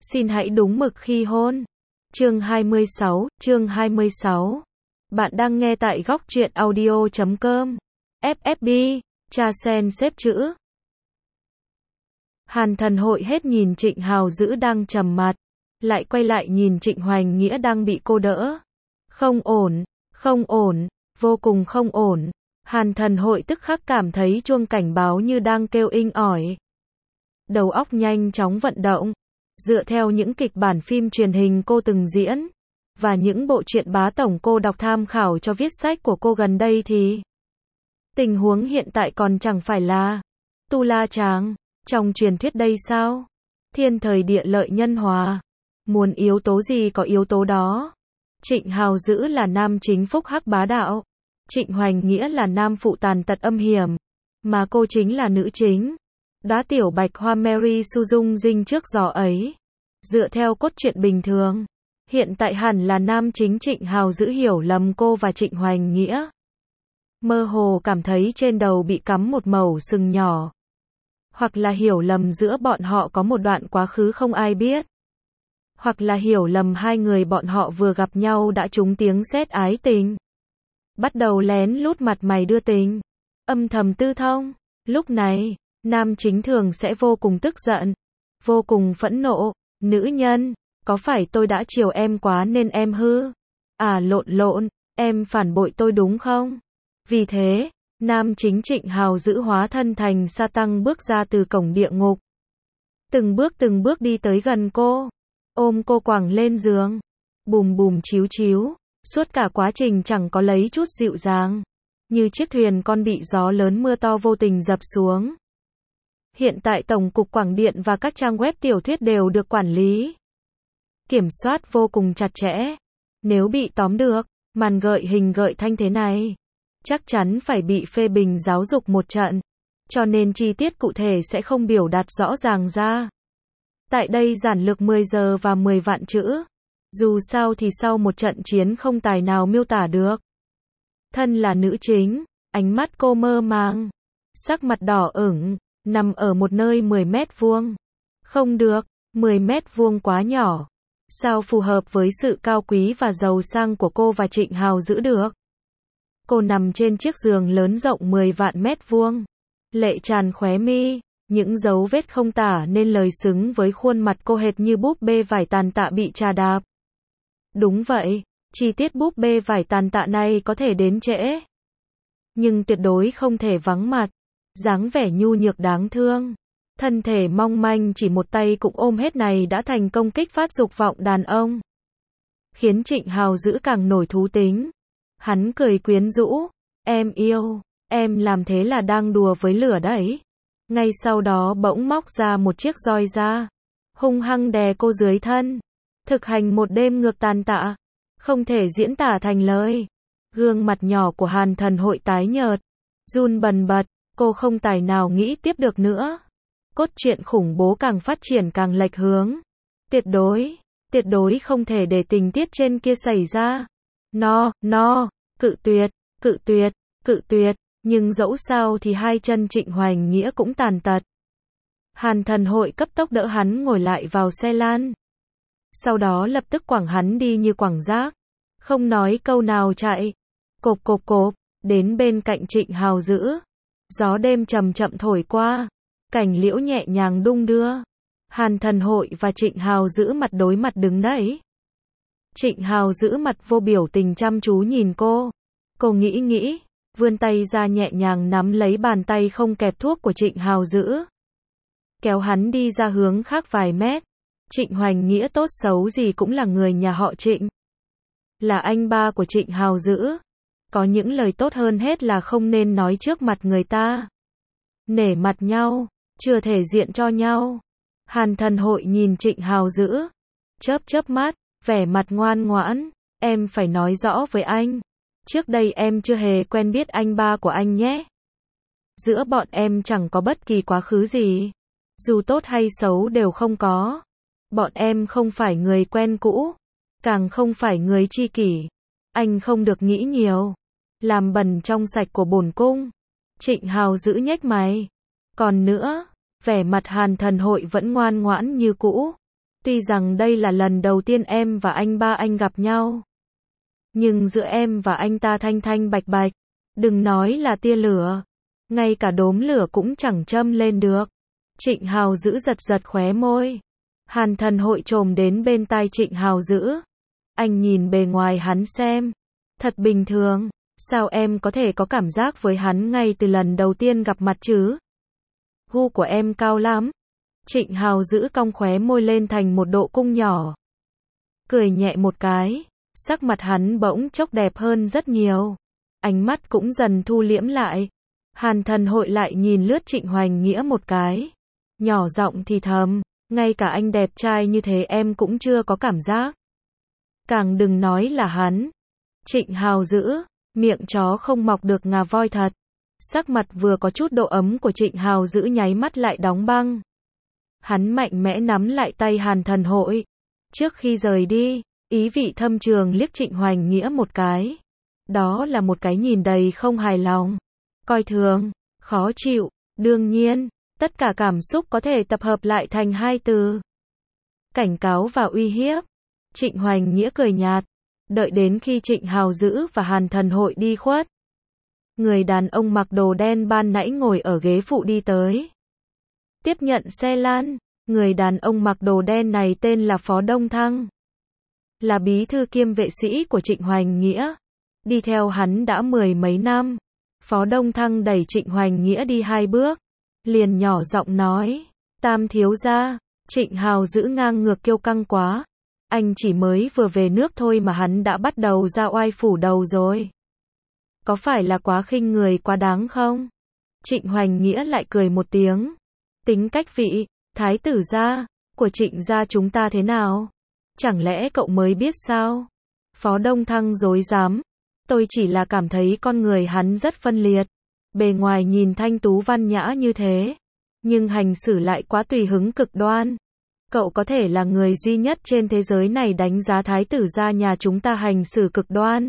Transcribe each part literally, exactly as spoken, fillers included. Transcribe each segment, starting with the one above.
Xin hãy đúng mực khi hôn. Chương hai mươi sáu, chương hai mươi sáu. Bạn đang nghe tại góc truyện audio chấm com. ép ép bê, trà sen xếp chữ. Hàn Thần Hội hết nhìn Trịnh Hào Dữ đang trầm mặt, lại quay lại nhìn Trịnh Hoành Nghĩa đang bị cô đỡ. Không ổn, không ổn, vô cùng không ổn. Hàn Thần Hội tức khắc cảm thấy chuông cảnh báo như đang kêu inh ỏi. Đầu óc nhanh chóng vận động, dựa theo những kịch bản phim truyền hình cô từng diễn, và những bộ truyện bá tổng cô đọc tham khảo cho viết sách của cô gần đây thì tình huống hiện tại còn chẳng phải là Tu La Tràng trong truyền thuyết đây sao? Thiên thời địa lợi nhân hòa, muốn yếu tố gì có yếu tố đó. Trịnh Hào Dữ là nam chính phúc hắc bá đạo, Trịnh Hoành Nghĩa là nam phụ tàn tật âm hiểm, mà cô chính là nữ chính. Đóa tiểu bạch hoa Mary Sue dung dinh trước gió ấy. Dựa theo cốt truyện bình thường, hiện tại hẳn là nam chính Trịnh Hào Dữ hiểu lầm cô và Trịnh Hoành Nghĩa. Mơ hồ cảm thấy trên đầu bị cắm một mẩu sừng nhỏ. Hoặc là hiểu lầm giữa bọn họ có một đoạn quá khứ không ai biết. Hoặc là hiểu lầm hai người bọn họ vừa gặp nhau đã trúng tiếng sét ái tình. Bắt đầu lén lút mặt mày đưa tình, âm thầm tư thông. Lúc này, nam chính thường sẽ vô cùng tức giận, vô cùng phẫn nộ. Nữ nhân, có phải tôi đã chiều em quá nên em hư? À lộn lộn, em phản bội tôi đúng không? Vì thế, nam chính Trịnh Hào Dữ hóa thân thành sa tăng bước ra từ cổng địa ngục. Từng bước từng bước đi tới gần cô, ôm cô quẳng lên giường, bùm bùm chíu chíu. Suốt cả quá trình chẳng có lấy chút dịu dàng, như chiếc thuyền con bị gió lớn mưa to vô tình dập xuống. Hiện tại Tổng cục Quảng điện và các trang web tiểu thuyết đều được quản lý, kiểm soát vô cùng chặt chẽ. Nếu bị tóm được, màn gợi hình gợi thanh thế này, chắc chắn phải bị phê bình giáo dục một trận. Cho nên chi tiết cụ thể sẽ không biểu đạt rõ ràng ra. Tại đây giản lược mười giờ và mười vạn chữ. Dù sao thì sau một trận chiến không tài nào miêu tả được. Thân là nữ chính, ánh mắt cô mơ màng, sắc mặt đỏ ửng, nằm ở một nơi mười mét vuông. Không được, mười mét vuông quá nhỏ. Sao phù hợp với sự cao quý và giàu sang của cô và Trịnh Hào Dữ được? Cô nằm trên chiếc giường lớn rộng mười vạn mét vuông. Lệ tràn khóe mi, những dấu vết không tả nên lời xứng với khuôn mặt cô hệt như búp bê vải tàn tạ bị trà đạp. Đúng vậy, chi tiết búp bê vải tàn tạ này có thể đến trễ, nhưng tuyệt đối không thể vắng mặt. Dáng vẻ nhu nhược đáng thương, thân thể mong manh chỉ một tay cũng ôm hết này đã thành công kích phát dục vọng đàn ông, khiến Trịnh Hào Dữ càng nổi thú tính. Hắn cười quyến rũ, em yêu, em làm thế là đang đùa với lửa đấy. Ngay sau đó bỗng móc ra một chiếc roi ra, hung hăng đè cô dưới thân. Thực hành một đêm ngược tàn tạ, không thể diễn tả thành lời. Gương mặt nhỏ của Hàn Thần Hội tái nhợt, run bần bật, cô không tài nào nghĩ tiếp được nữa. Cốt truyện khủng bố càng phát triển càng lệch hướng. Tuyệt đối, tuyệt đối không thể để tình tiết trên kia xảy ra. No, no, cự tuyệt, cự tuyệt, cự tuyệt, nhưng dẫu sao thì hai chân Trịnh Hoành Nghĩa cũng tàn tật. Hàn Thần Hội cấp tốc đỡ hắn ngồi lại vào xe lan. Sau đó lập tức quẳng hắn đi như quẳng rác. Không nói câu nào chạy. Cộp cộp cộp, đến bên cạnh Trịnh Hào Dữ. Gió đêm chậm chậm thổi qua. Cảnh liễu nhẹ nhàng đung đưa. Hàn Thần Hội và Trịnh Hào Dữ mặt đối mặt đứng đấy. Trịnh Hào Dữ mặt vô biểu tình chăm chú nhìn cô. Cô nghĩ nghĩ, vươn tay ra nhẹ nhàng nắm lấy bàn tay không kẹp thuốc của Trịnh Hào Dữ, kéo hắn đi ra hướng khác vài mét. Trịnh Hoành Nghĩa tốt xấu gì cũng là người nhà họ Trịnh, là anh ba của Trịnh Hào Dữ. Có những lời tốt hơn hết là không nên nói trước mặt người ta. Nể mặt nhau, chưa thể diện cho nhau. Hàn Thần Hội nhìn Trịnh Hào Dữ, chớp chớp mắt, vẻ mặt ngoan ngoãn. Em phải nói rõ với anh, trước đây em chưa hề quen biết anh ba của anh nhé. Giữa bọn em chẳng có bất kỳ quá khứ gì, dù tốt hay xấu đều không có. Bọn em không phải người quen cũ, càng không phải người tri kỷ. Anh không được nghĩ nhiều, làm bẩn trong sạch của bổn cung. Trịnh Hào Dữ nhếch mày. Còn nữa, vẻ mặt Hàn Thần Hội vẫn ngoan ngoãn như cũ. Tuy rằng đây là lần đầu tiên em và anh ba anh gặp nhau, nhưng giữa em và anh ta thanh thanh bạch bạch, đừng nói là tia lửa, ngay cả đốm lửa cũng chẳng châm lên được. Trịnh Hào Dữ giật giật khóe môi. Hàn Thần Hội chồm đến bên tai Trịnh Hào Dữ. Anh nhìn bề ngoài hắn xem. Thật bình thường, sao em có thể có cảm giác với hắn ngay từ lần đầu tiên gặp mặt chứ? Gu của em cao lắm. Trịnh Hào Dữ cong khóe môi lên thành một độ cung nhỏ. Cười nhẹ một cái, sắc mặt hắn bỗng chốc đẹp hơn rất nhiều. Ánh mắt cũng dần thu liễm lại. Hàn Thần Hội lại nhìn lướt Trịnh Hoành Nghĩa một cái. Nhỏ giọng thì thầm, ngay cả anh đẹp trai như thế em cũng chưa có cảm giác. Càng đừng nói là hắn. Trịnh Hào Dữ, miệng chó không mọc được ngà voi thật. Sắc mặt vừa có chút độ ấm của Trịnh Hào Dữ nháy mắt lại đóng băng. Hắn mạnh mẽ nắm lại tay Hàn Thần Hội. Trước khi rời đi, ý vị thâm trường liếc Trịnh Hoành Nghĩa một cái. Đó là một cái nhìn đầy không hài lòng, coi thường, khó chịu, đương nhiên, tất cả cảm xúc có thể tập hợp lại thành hai từ. Cảnh cáo và uy hiếp. Trịnh Hoành Nghĩa cười nhạt, đợi đến khi Trịnh Hào Dữ và Hàn Thần Hội đi khuất. Người đàn ông mặc đồ đen ban nãy ngồi ở ghế phụ đi tới. Tiếp nhận xe lan, người đàn ông mặc đồ đen này tên là Phó Đông Thăng. Là bí thư kiêm vệ sĩ của Trịnh Hoành Nghĩa. Đi theo hắn đã mười mấy năm. Phó Đông Thăng đẩy Trịnh Hoành Nghĩa đi hai bước. Liền nhỏ giọng nói. Tam thiếu gia. Trịnh Hào Dữ ngang ngược kiêu căng quá. Anh chỉ mới vừa về nước thôi mà hắn đã bắt đầu ra oai phủ đầu rồi. Có phải là quá khinh người quá đáng không? Trịnh Hoành Nghĩa lại cười một tiếng. Tính cách vị, thái tử gia, của Trịnh gia chúng ta thế nào? Chẳng lẽ cậu mới biết sao? Phó Đông Thăng dối dám. Tôi chỉ là cảm thấy con người hắn rất phân liệt. Bề ngoài nhìn thanh tú văn nhã như thế, nhưng hành xử lại quá tùy hứng cực đoan. Cậu có thể là người duy nhất trên thế giới này đánh giá thái tử gia nhà chúng ta hành xử cực đoan.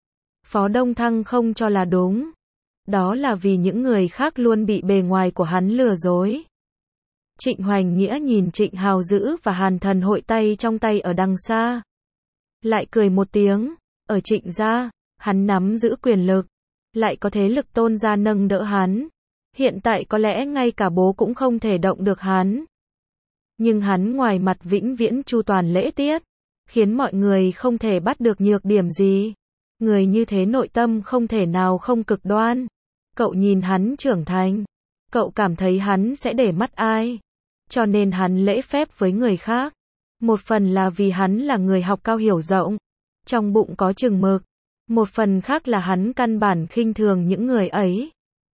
Phó Đông Thăng không cho là đúng. Đó là vì những người khác luôn bị bề ngoài của hắn lừa dối. Trịnh Hoành Nghĩa nhìn Trịnh Hào Dữ và Hàn Thần Hội tay trong tay ở đằng xa. Lại cười một tiếng, ở Trịnh gia, hắn nắm giữ quyền lực, lại có thế lực tôn gia nâng đỡ hắn. Hiện tại có lẽ ngay cả bố cũng không thể động được hắn. Nhưng hắn ngoài mặt vĩnh viễn chu toàn lễ tiết, khiến mọi người không thể bắt được nhược điểm gì. Người như thế nội tâm không thể nào không cực đoan. Cậu nhìn hắn trưởng thành, cậu cảm thấy hắn sẽ để mắt ai. Cho nên hắn lễ phép với người khác. Một phần là vì hắn là người học cao hiểu rộng, trong bụng có chừng mực. Một phần khác là hắn căn bản khinh thường những người ấy.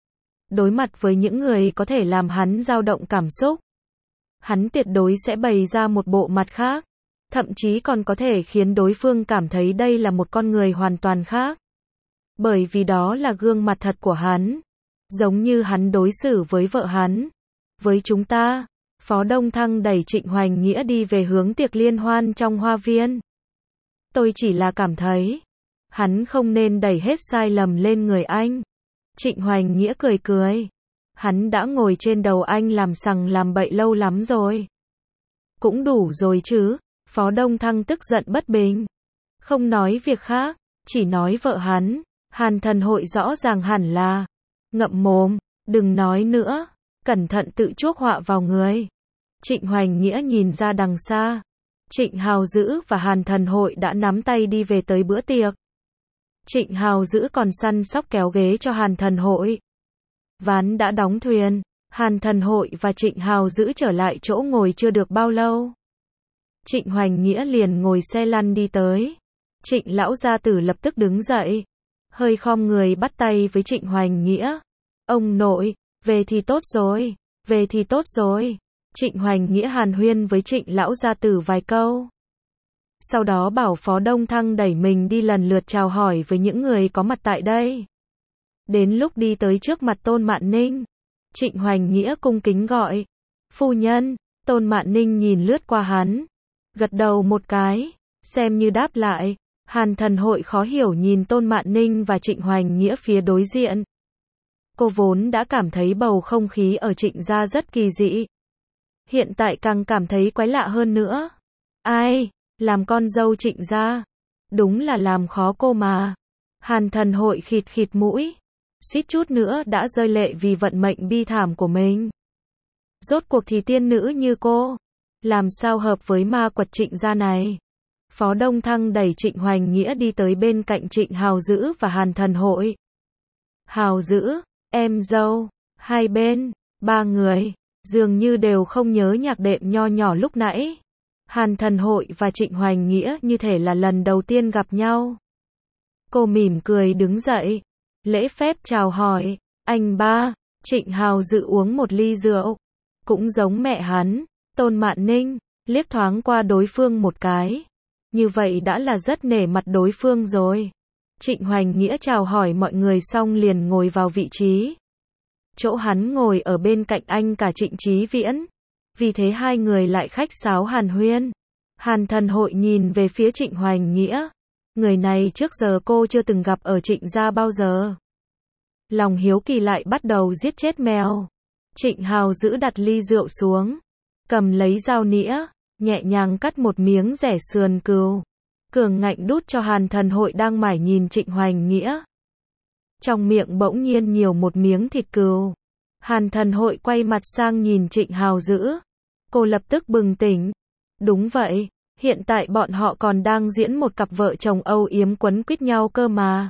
Đối mặt với những người có thể làm hắn dao động cảm xúc, hắn tuyệt đối sẽ bày ra một bộ mặt khác. Thậm chí còn có thể khiến đối phương cảm thấy đây là một con người hoàn toàn khác. Bởi vì đó là gương mặt thật của hắn. Giống như hắn đối xử với vợ hắn. Với chúng ta, Phó Đông Thăng đẩy Trịnh Hoành Nghĩa đi về hướng tiệc liên hoan trong hoa viên. Tôi chỉ là cảm thấy, hắn không nên đẩy hết sai lầm lên người anh. Trịnh Hoành Nghĩa cười cười. Hắn đã ngồi trên đầu anh làm sằng làm bậy lâu lắm rồi. Cũng đủ rồi chứ. Phó Đông Thăng tức giận bất bình. Không nói việc khác, chỉ nói vợ hắn. Hàn Thần Hội rõ ràng hẳn là ngậm mồm, đừng nói nữa, cẩn thận tự chuốc họa vào người. Trịnh Hoành Nghĩa nhìn ra đằng xa. Trịnh Hào Dữ và Hàn Thần Hội đã nắm tay đi về tới bữa tiệc. Trịnh Hào Dữ còn săn sóc kéo ghế cho Hàn Thần Hội. Ván đã đóng thuyền, Hàn Thần Hội và Trịnh Hào Dữ trở lại chỗ ngồi chưa được bao lâu. Trịnh Hoành Nghĩa liền ngồi xe lăn đi tới. Trịnh lão gia tử lập tức đứng dậy, hơi khom người bắt tay với Trịnh Hoành Nghĩa. Ông nội, về thì tốt rồi, về thì tốt rồi. Trịnh Hoành Nghĩa hàn huyên với Trịnh lão gia tử vài câu. Sau đó bảo Phó Đông Thăng đẩy mình đi lần lượt chào hỏi với những người có mặt tại đây. Đến lúc đi tới trước mặt Tôn Mạn Ninh, Trịnh Hoành Nghĩa cung kính gọi. Phu nhân. Tôn Mạn Ninh nhìn lướt qua hắn, gật đầu một cái, xem như đáp lại. Hàn Thần Hội khó hiểu nhìn Tôn Mạn Ninh và Trịnh Hoành Nghĩa phía đối diện. Cô vốn đã cảm thấy bầu không khí ở Trịnh gia rất kỳ dị. Hiện tại càng cảm thấy quái lạ hơn nữa. Ai, làm con dâu Trịnh gia. Đúng là làm khó cô mà. Hàn Thần Hội khịt khịt mũi, suýt chút nữa đã rơi lệ vì vận mệnh bi thảm của mình. Rốt cuộc thì tiên nữ như cô, làm sao hợp với ma quật Trịnh gia này. Phó Đông Thăng đẩy Trịnh Hoành Nghĩa đi tới bên cạnh Trịnh Hào Dữ và Hàn Thần Hội. Hào Dữ, em dâu, hai bên, ba người, dường như đều không nhớ nhạc đệm nho nhỏ lúc nãy. Hàn Thần Hội và Trịnh Hoành Nghĩa như thể là lần đầu tiên gặp nhau. Cô mỉm cười đứng dậy, lễ phép chào hỏi, anh ba. Trịnh Hào Dữ uống một ly rượu, cũng giống mẹ hắn, Tôn Mạn Ninh, liếc thoáng qua đối phương một cái. Như vậy đã là rất nể mặt đối phương rồi. Trịnh Hoành Nghĩa chào hỏi mọi người xong liền ngồi vào vị trí. Chỗ hắn ngồi ở bên cạnh anh cả Trịnh Chí Viễn. Vì thế hai người lại khách sáo hàn huyên. Hàn Thần Hội nhìn về phía Trịnh Hoành Nghĩa. Người này trước giờ cô chưa từng gặp ở Trịnh gia bao giờ. Lòng hiếu kỳ lại bắt đầu giết chết mèo. Trịnh Hào Dữ đặt ly rượu xuống, cầm lấy dao nĩa, nhẹ nhàng cắt một miếng rẻ sườn cừu, cường ngạnh đút cho Hàn Thần Hội đang mải nhìn Trịnh Hoành Nghĩa. Trong miệng bỗng nhiên nhiều một miếng thịt cừu. Hàn Thần Hội quay mặt sang nhìn Trịnh Hào Dữ. Cô lập tức bừng tỉnh. Đúng vậy, hiện tại bọn họ còn đang diễn một cặp vợ chồng âu yếm quấn quýt nhau cơ mà.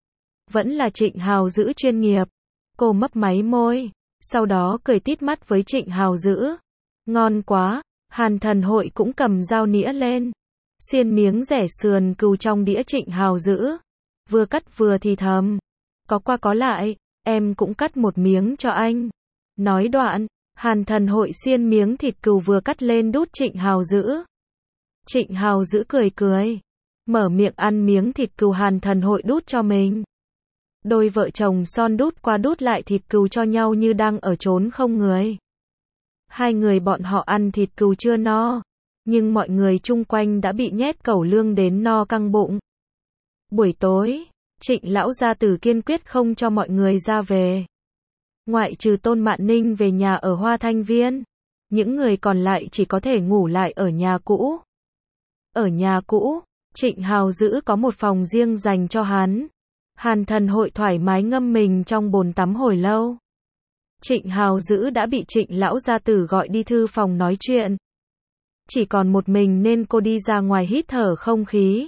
Vẫn là Trịnh Hào Dữ chuyên nghiệp. Cô mấp máy môi, sau đó cười tít mắt với Trịnh Hào Dữ. Ngon quá. Hàn Thần Hội cũng cầm dao nĩa lên, xiên miếng rẻ sườn cừu trong đĩa Trịnh Hào Dữ, vừa cắt vừa thì thầm, có qua có lại, em cũng cắt một miếng cho anh. Nói đoạn, Hàn Thần Hội xiên miếng thịt cừu vừa cắt lên đút Trịnh Hào Dữ. Trịnh Hào Dữ cười cười, mở miệng ăn miếng thịt cừu Hàn Thần Hội đút cho mình. Đôi vợ chồng son đút qua đút lại thịt cừu cho nhau như đang ở chốn không người. Hai người bọn họ ăn thịt cừu chưa no, nhưng mọi người chung quanh đã bị nhét cẩu lương đến no căng bụng. Buổi tối, Trịnh lão gia tử kiên quyết không cho mọi người ra về. Ngoại trừ Tôn Mạn Ninh về nhà ở Hoa Thanh Viên, những người còn lại chỉ có thể ngủ lại ở nhà cũ. Ở nhà cũ, Trịnh Hào Dữ có một phòng riêng dành cho hắn. Hàn Thần Hội thoải mái ngâm mình trong bồn tắm hồi lâu. Trịnh Hào Dữ đã bị Trịnh lão gia tử gọi đi thư phòng nói chuyện. Chỉ còn một mình nên cô đi ra ngoài hít thở không khí.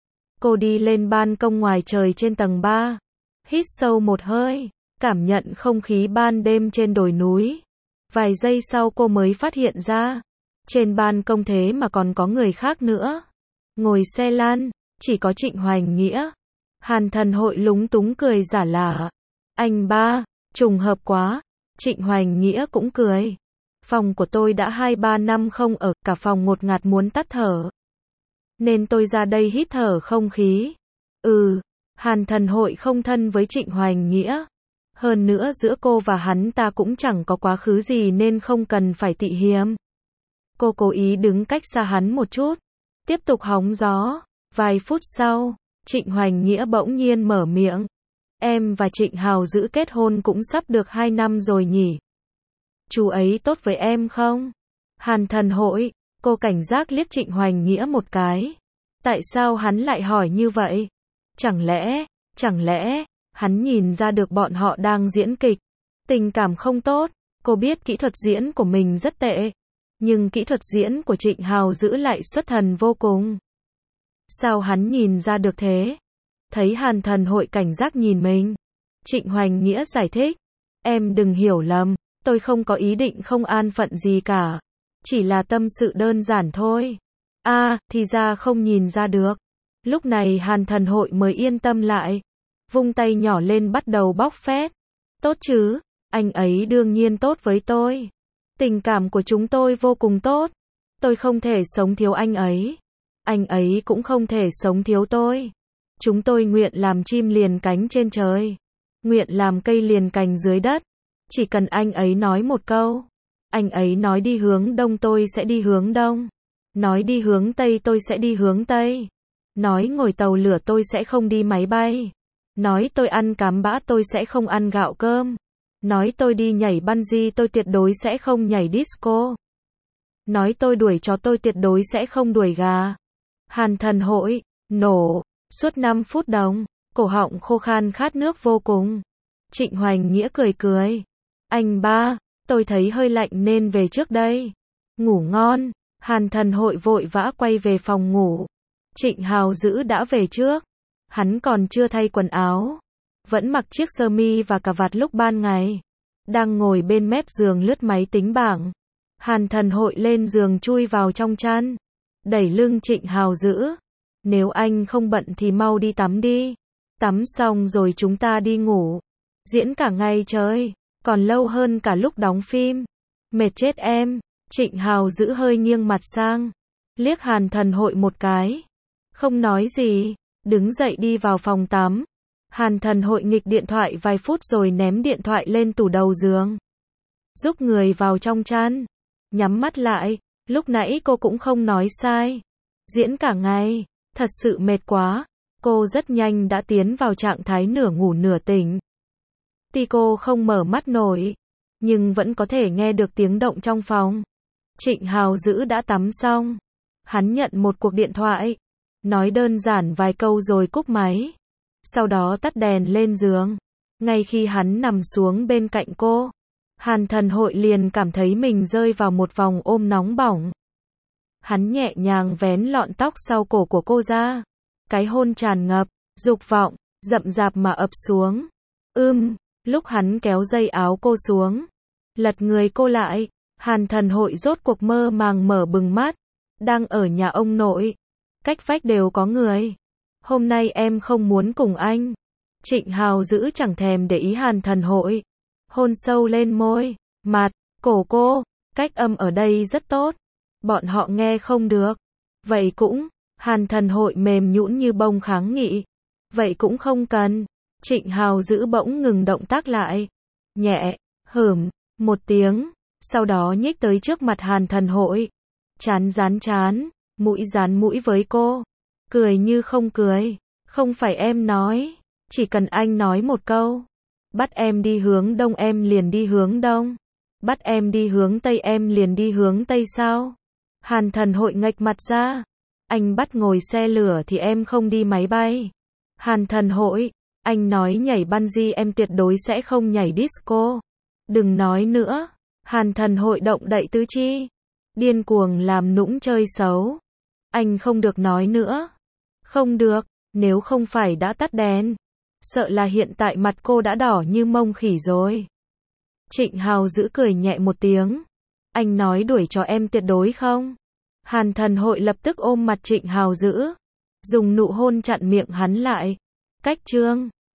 Cô đi lên ban công ngoài trời trên tầng ba, hít sâu một hơi, cảm nhận không khí ban đêm trên đồi núi. Vài giây sau cô mới phát hiện ra, trên ban công thế mà còn có người khác nữa. Ngồi xe lăn, chỉ có Trịnh Hoành Nghĩa. Hàn Thần Hội lúng túng cười giả lả. Anh ba, trùng hợp quá. Trịnh Hoành Nghĩa cũng cười. Phòng của tôi đã hai ba năm không ở, cả phòng ngột ngạt muốn tắt thở. Nên tôi ra đây hít thở không khí. Ừ, Hàn Thần Hội không thân với Trịnh Hoành Nghĩa. Hơn nữa giữa cô và hắn ta cũng chẳng có quá khứ gì nên không cần phải tị hiềm. Cô cố ý đứng cách xa hắn một chút, tiếp tục hóng gió. Vài phút sau, Trịnh Hoành Nghĩa bỗng nhiên mở miệng. Em và Trịnh Hào Dữ kết hôn cũng sắp được hai năm rồi nhỉ? Chú ấy tốt với em không? Hàn Thần Hội, cô cảnh giác liếc Trịnh Hoành Nghĩa một cái. Tại sao hắn lại hỏi như vậy? Chẳng lẽ, chẳng lẽ, hắn nhìn ra được bọn họ đang diễn kịch? Tình cảm không tốt, cô biết kỹ thuật diễn của mình rất tệ. Nhưng kỹ thuật diễn của Trịnh Hào Dữ lại xuất thần vô cùng. Sao hắn nhìn ra được thế? Thấy Hàn Thần Hội cảnh giác nhìn mình, Trịnh Hoành Nghĩa giải thích. Em đừng hiểu lầm, tôi không có ý định không an phận gì cả. Chỉ là tâm sự đơn giản thôi. À, thì ra không nhìn ra được. Lúc này Hàn Thần Hội mới yên tâm lại. Vung tay nhỏ lên bắt đầu bóc phét. Tốt chứ, anh ấy đương nhiên tốt với tôi. Tình cảm của chúng tôi vô cùng tốt. Tôi không thể sống thiếu anh ấy. Anh ấy cũng không thể sống thiếu tôi. Chúng tôi nguyện làm chim liền cánh trên trời. Nguyện làm cây liền cành dưới đất. Chỉ cần anh ấy nói một câu. Anh ấy nói đi hướng đông tôi sẽ đi hướng đông. Nói đi hướng tây tôi sẽ đi hướng tây. Nói ngồi tàu lửa tôi sẽ không đi máy bay. Nói tôi ăn cám bã tôi sẽ không ăn gạo cơm. Nói tôi đi nhảy bungee tôi tuyệt đối sẽ không nhảy disco. nói tôi đuổi chó tôi tuyệt đối sẽ không đuổi gà. Hàn Thần Hội, nổ, suốt năm phút đồng, cổ họng khô khan khát nước vô cùng. Trịnh Hoành Nghĩa cười cười. Anh ba, tôi thấy hơi lạnh nên về trước đây. Ngủ ngon, Hàn Thần Hội vội vã quay về phòng ngủ. Trịnh Hào Dữ đã về trước. Hắn còn chưa thay quần áo. Vẫn mặc chiếc sơ mi và cà vạt lúc ban ngày. Đang ngồi bên mép giường lướt máy tính bảng. Hàn Thần Hội lên giường chui vào trong chăn. Đẩy lưng Trịnh Hào Dữ. Nếu anh không bận thì mau đi tắm đi. Tắm xong rồi chúng ta đi ngủ. Diễn cả ngày trời. Còn lâu hơn cả lúc đóng phim. Mệt chết em. Trịnh Hào Dữ hơi nghiêng mặt sang. Liếc Hàn Thần Hội một cái. Không nói gì. Đứng dậy đi vào phòng tắm. Hàn Thần Hội nghịch điện thoại vài phút rồi ném điện thoại lên tủ đầu giường. Giúp người vào trong chăn. Nhắm mắt lại. Lúc nãy cô cũng không nói sai. Diễn cả ngày. Thật sự mệt quá. Cô rất nhanh đã tiến vào trạng thái nửa ngủ nửa tỉnh. Tuy cô không mở mắt nổi. Nhưng vẫn có thể nghe được tiếng động trong phòng. Trịnh Hào Dữ đã tắm xong. Hắn nhận một cuộc điện thoại. Nói đơn giản vài câu rồi cúp máy. Sau đó tắt đèn lên giường. Ngay khi hắn nằm xuống bên cạnh cô, Hàn Thần Hội liền cảm thấy mình rơi vào một vòng ôm nóng bỏng. Hắn nhẹ nhàng vén lọn tóc sau cổ của cô ra. Cái hôn tràn ngập, dục vọng, rậm rạp mà ập xuống. Ưm, lúc hắn kéo dây áo cô xuống, lật người cô lại, Hàn Thần Hội rốt cuộc mơ màng mở bừng mắt. Đang ở nhà ông nội. Cách vách đều có người. Hôm nay em không muốn cùng anh. Trịnh Hào Dữ chẳng thèm để ý Hàn Thần Hội. Hôn sâu lên môi, mặt, cổ cô. Cách âm ở đây rất tốt. Bọn họ nghe không được. Vậy cũng, Hàn Thần Hội mềm nhũn như bông kháng nghị. Vậy cũng không cần. Trịnh Hào Dữ bỗng ngừng động tác lại. Nhẹ, hửm, một tiếng. Sau đó nhích tới trước mặt Hàn Thần Hội. Chán dán chán, mũi dán mũi với cô. Cười như không cười. Không phải em nói. Chỉ cần anh nói một câu. Bắt em đi hướng đông em liền đi hướng đông. Bắt em đi hướng tây em liền đi hướng tây sao? Hàn Thần Hội nghệch mặt ra. Anh bắt ngồi xe lửa thì em không đi máy bay. Hàn Thần Hội, anh nói nhảy bungee em tuyệt đối sẽ không nhảy disco. Đừng nói nữa. Hàn Thần Hội động đậy tứ chi. Điên cuồng làm nũng chơi xấu. Anh không được nói nữa. Không được, nếu không phải đã tắt đèn. Sợ là hiện tại mặt cô đã đỏ như mông khỉ rồi. Trịnh Hào Dữ cười nhẹ một tiếng. Anh nói đuổi cho em tuyệt đối không? Hàn Thần Hội lập tức ôm mặt Trịnh Hào Dữ. Dùng nụ hôn chặn miệng hắn lại. Cách trương.